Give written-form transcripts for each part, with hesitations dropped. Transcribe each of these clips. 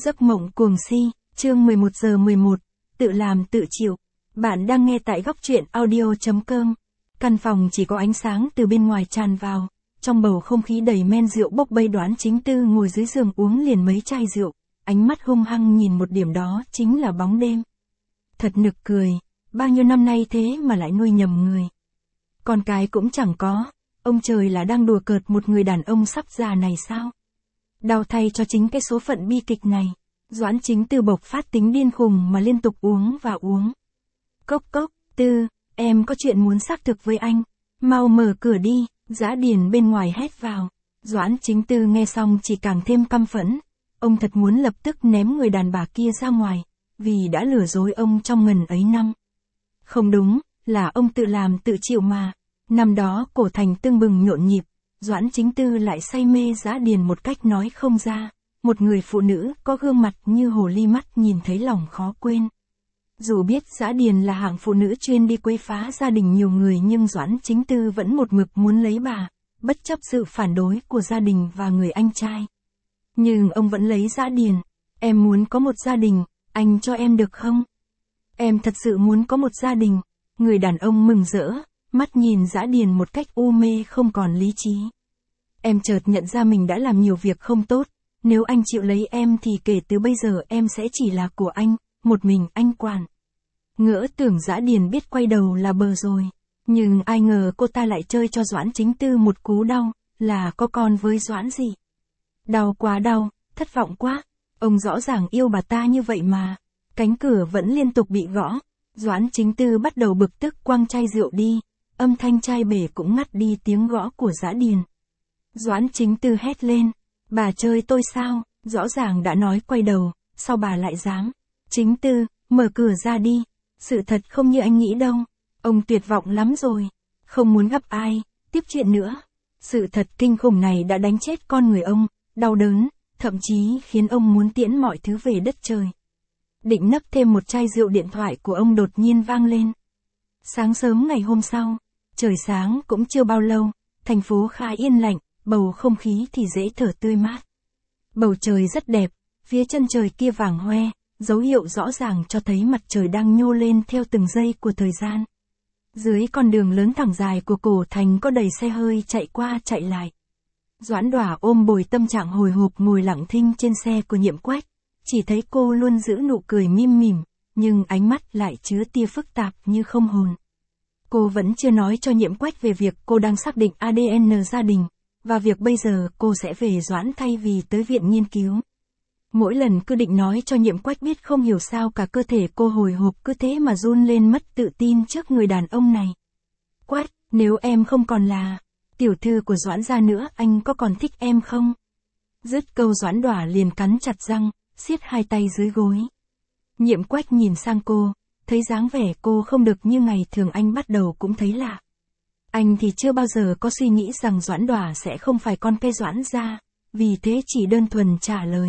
Giấc mộng cuồng si, chương 11 giờ 11, tự làm tự chịu. Bạn đang nghe tại góc truyện audio.com. Căn phòng chỉ có ánh sáng từ bên ngoài tràn vào, trong bầu không khí đầy men rượu bốc bay. Đoán Chính Tư ngồi dưới giường uống liền mấy chai rượu, ánh mắt hung hăng nhìn một điểm, đó chính là bóng đêm. Thật nực cười, bao nhiêu năm nay thế mà lại nuôi nhầm người. Con cái cũng chẳng có, ông trời là đang đùa cợt một người đàn ông sắp già này sao? Đau thay cho chính cái số phận bi kịch này. Doãn Chính Tư bộc phát tính điên khùng mà liên tục uống và uống. Cốc cốc, Tư, em có chuyện muốn xác thực với anh. Mau mở cửa đi, Dã Điền bên ngoài hét vào. Doãn Chính Tư nghe xong chỉ càng thêm căm phẫn. Ông thật muốn lập tức ném người đàn bà kia ra ngoài, vì đã lừa dối ông trong ngần ấy năm. Không đúng, là ông tự làm tự chịu mà. Năm đó cổ thành tưng bừng nhộn nhịp, Doãn Chính Tư lại say mê Dã Điền một cách nói không ra. Một người phụ nữ có gương mặt như hồ ly, mắt nhìn thấy lòng khó quên. Dù biết Dã Điền là hạng phụ nữ chuyên đi quấy phá gia đình nhiều người, nhưng Doãn Chính Tư vẫn một mực muốn lấy bà, bất chấp sự phản đối của gia đình và người anh trai. Nhưng ông vẫn lấy Dã Điền. Em muốn có một gia đình, anh cho em được không? Em thật sự muốn có một gia đình. Người đàn ông mừng rỡ, mắt nhìn Dã Điền một cách u mê không còn lý trí. Em chợt nhận ra mình đã làm nhiều việc không tốt. Nếu anh chịu lấy em thì kể từ bây giờ em sẽ chỉ là của anh, một mình anh quản. Ngỡ tưởng Dã Điền biết quay đầu là bờ rồi. Nhưng ai ngờ cô ta lại chơi cho Doãn Chính Tư một cú đau, là có con với Doãn gì. Đau quá đau, thất vọng quá. Ông rõ ràng yêu bà ta như vậy mà. Cánh cửa vẫn liên tục bị gõ. Doãn Chính Tư bắt đầu bực tức quăng chai rượu đi. Âm thanh chai bể cũng ngắt đi tiếng gõ của Dã Điền. Doãn Chính Tư hét lên. Bà chơi tôi sao? Rõ ràng đã nói quay đầu, sao bà lại dám? Chính Tư, mở cửa ra đi. Sự thật không như anh nghĩ đâu. Ông tuyệt vọng lắm rồi. Không muốn gặp ai, tiếp chuyện nữa. Sự thật kinh khủng này đã đánh chết con người ông, đau đớn, thậm chí khiến ông muốn tiễn mọi thứ về đất trời. Định nấp thêm một chai rượu, điện thoại của ông đột nhiên vang lên. Sáng sớm ngày hôm sau, trời sáng cũng chưa bao lâu, thành phố khá yên lạnh. Bầu không khí thì dễ thở, tươi mát. Bầu trời rất đẹp, phía chân trời kia vàng hoe, dấu hiệu rõ ràng cho thấy mặt trời đang nhô lên theo từng giây của thời gian. Dưới con đường lớn thẳng dài của cổ thành có đầy xe hơi chạy qua chạy lại. Doãn Đỏa ôm bồi tâm trạng hồi hộp ngồi lặng thinh trên xe của Nhiệm Quách. Chỉ thấy cô luôn giữ nụ cười mỉm mỉm, nhưng ánh mắt lại chứa tia phức tạp như không hồn. Cô vẫn chưa nói cho Nhiệm Quách về việc cô đang xác định ADN gia đình. Và việc bây giờ cô sẽ về Doãn thay vì tới viện nghiên cứu. Mỗi lần cứ định nói cho Nhiệm Quách biết, không hiểu sao cả cơ thể cô hồi hộp cứ thế mà run lên, mất tự tin trước người đàn ông này. Quách, nếu em không còn là tiểu thư của Doãn gia nữa, anh có còn thích em không? Dứt câu Doãn Đỏa liền cắn chặt răng, siết hai tay dưới gối. Nhiệm Quách nhìn sang cô, thấy dáng vẻ cô không được như ngày thường, anh bắt đầu cũng thấy lạ. Anh thì chưa bao giờ có suy nghĩ rằng Doãn Đỏa sẽ không phải con cái Doãn gia, vì thế chỉ đơn thuần trả lời.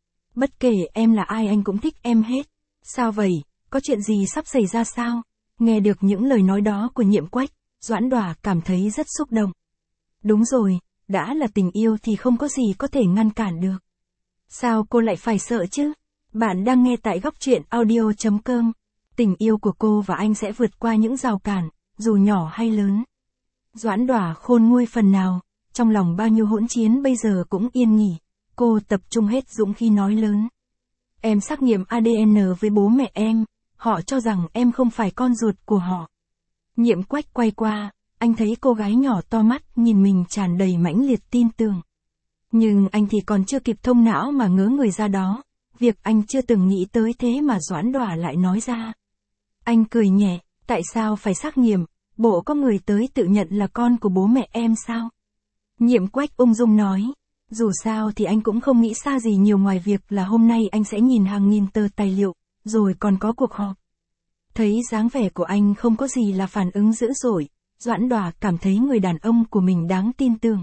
Bất kể em là ai anh cũng thích em hết. Sao vậy, có chuyện gì sắp xảy ra sao? Nghe được những lời nói đó của Nhiệm Quách, Doãn Đỏa cảm thấy rất xúc động. Đúng rồi, đã là tình yêu thì không có gì có thể ngăn cản được. Sao cô lại phải sợ chứ? Bạn đang nghe tại góc truyện audio.com. Tình yêu của cô và anh sẽ vượt qua những rào cản, dù nhỏ hay lớn. Doãn Đỏa khôn nguôi phần nào, trong lòng bao nhiêu hỗn chiến bây giờ cũng yên nghỉ. Cô tập trung hết dũng khí nói lớn. Em xác nghiệm ADN với bố mẹ em, họ cho rằng em không phải con ruột của họ. Nhiệm Quách quay qua, anh thấy cô gái nhỏ to mắt nhìn mình tràn đầy mãnh liệt tin tưởng. Nhưng anh thì còn chưa kịp thông não mà ngớ người ra đó, việc anh chưa từng nghĩ tới thế mà Doãn Đỏa lại nói ra. Anh cười nhẹ, tại sao phải xác nghiệm? Bộ có người tới tự nhận là con của bố mẹ em sao? Nhiệm Quách ung dung nói, dù sao thì anh cũng không nghĩ xa gì nhiều ngoài việc là hôm nay anh sẽ nhìn hàng nghìn tờ tài liệu, rồi còn có cuộc họp. Thấy dáng vẻ của anh không có gì là phản ứng dữ dội, Doãn Đỏa cảm thấy người đàn ông của mình đáng tin tưởng.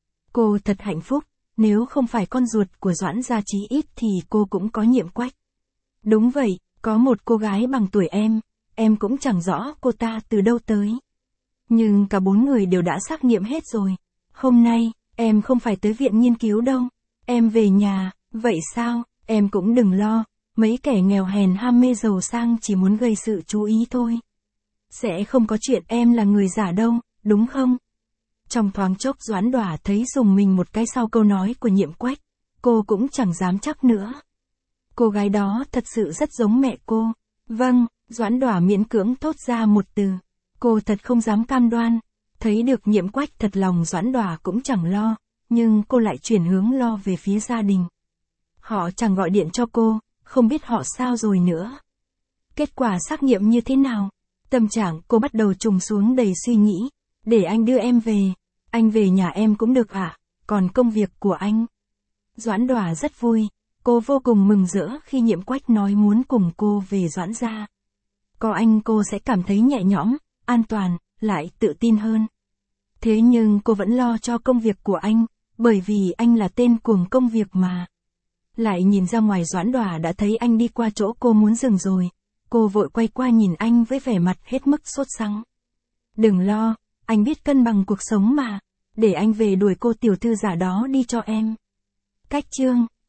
Cô thật hạnh phúc, nếu không phải con ruột của Doãn gia chí ít thì cô cũng có Nhiệm Quách. Đúng vậy, có một cô gái bằng tuổi em cũng chẳng rõ cô ta từ đâu tới. Nhưng cả bốn người đều đã xác nghiệm hết rồi. Hôm nay, em không phải tới viện nghiên cứu đâu. Em về nhà, vậy sao, Em cũng đừng lo, mấy kẻ nghèo hèn ham mê giàu sang chỉ muốn gây sự chú ý thôi. Sẽ không có chuyện em là người giả đâu, đúng không? Trong thoáng chốc Doãn Đỏa thấy rùng mình một cái sau câu nói của Nhiệm Quách, cô cũng chẳng dám chắc nữa. Cô gái đó thật sự rất giống mẹ cô. Vâng, Doãn Đỏa miễn cưỡng thốt ra một từ. Cô thật không dám cam đoan. Thấy được Nhiệm Quách thật lòng Doãn Đỏa cũng chẳng lo, nhưng cô lại chuyển hướng lo về phía gia đình. Họ chẳng gọi điện cho cô, không biết họ sao rồi nữa. Kết quả xác nghiệm như thế nào? Tâm trạng cô bắt đầu trùng xuống đầy suy nghĩ. Để anh đưa em về. Anh về nhà em cũng được ạ, còn công việc của anh? Doãn Đỏa rất vui. Cô vô cùng mừng rỡ khi Nhiệm Quách nói muốn cùng cô về Doãn gia. Có anh cô sẽ cảm thấy nhẹ nhõm, an toàn, lại tự tin hơn. Thế nhưng cô vẫn lo cho công việc của anh, bởi vì anh là tên cuồng công việc mà. Lại nhìn ra ngoài Doãn Đỏa đã thấy anh đi qua chỗ cô muốn dừng rồi. Cô vội quay qua nhìn anh với vẻ mặt hết mức sốt sắng. Đừng lo, anh biết cân bằng cuộc sống mà. Để anh về đuổi cô tiểu thư giả đó đi cho em. Cách chương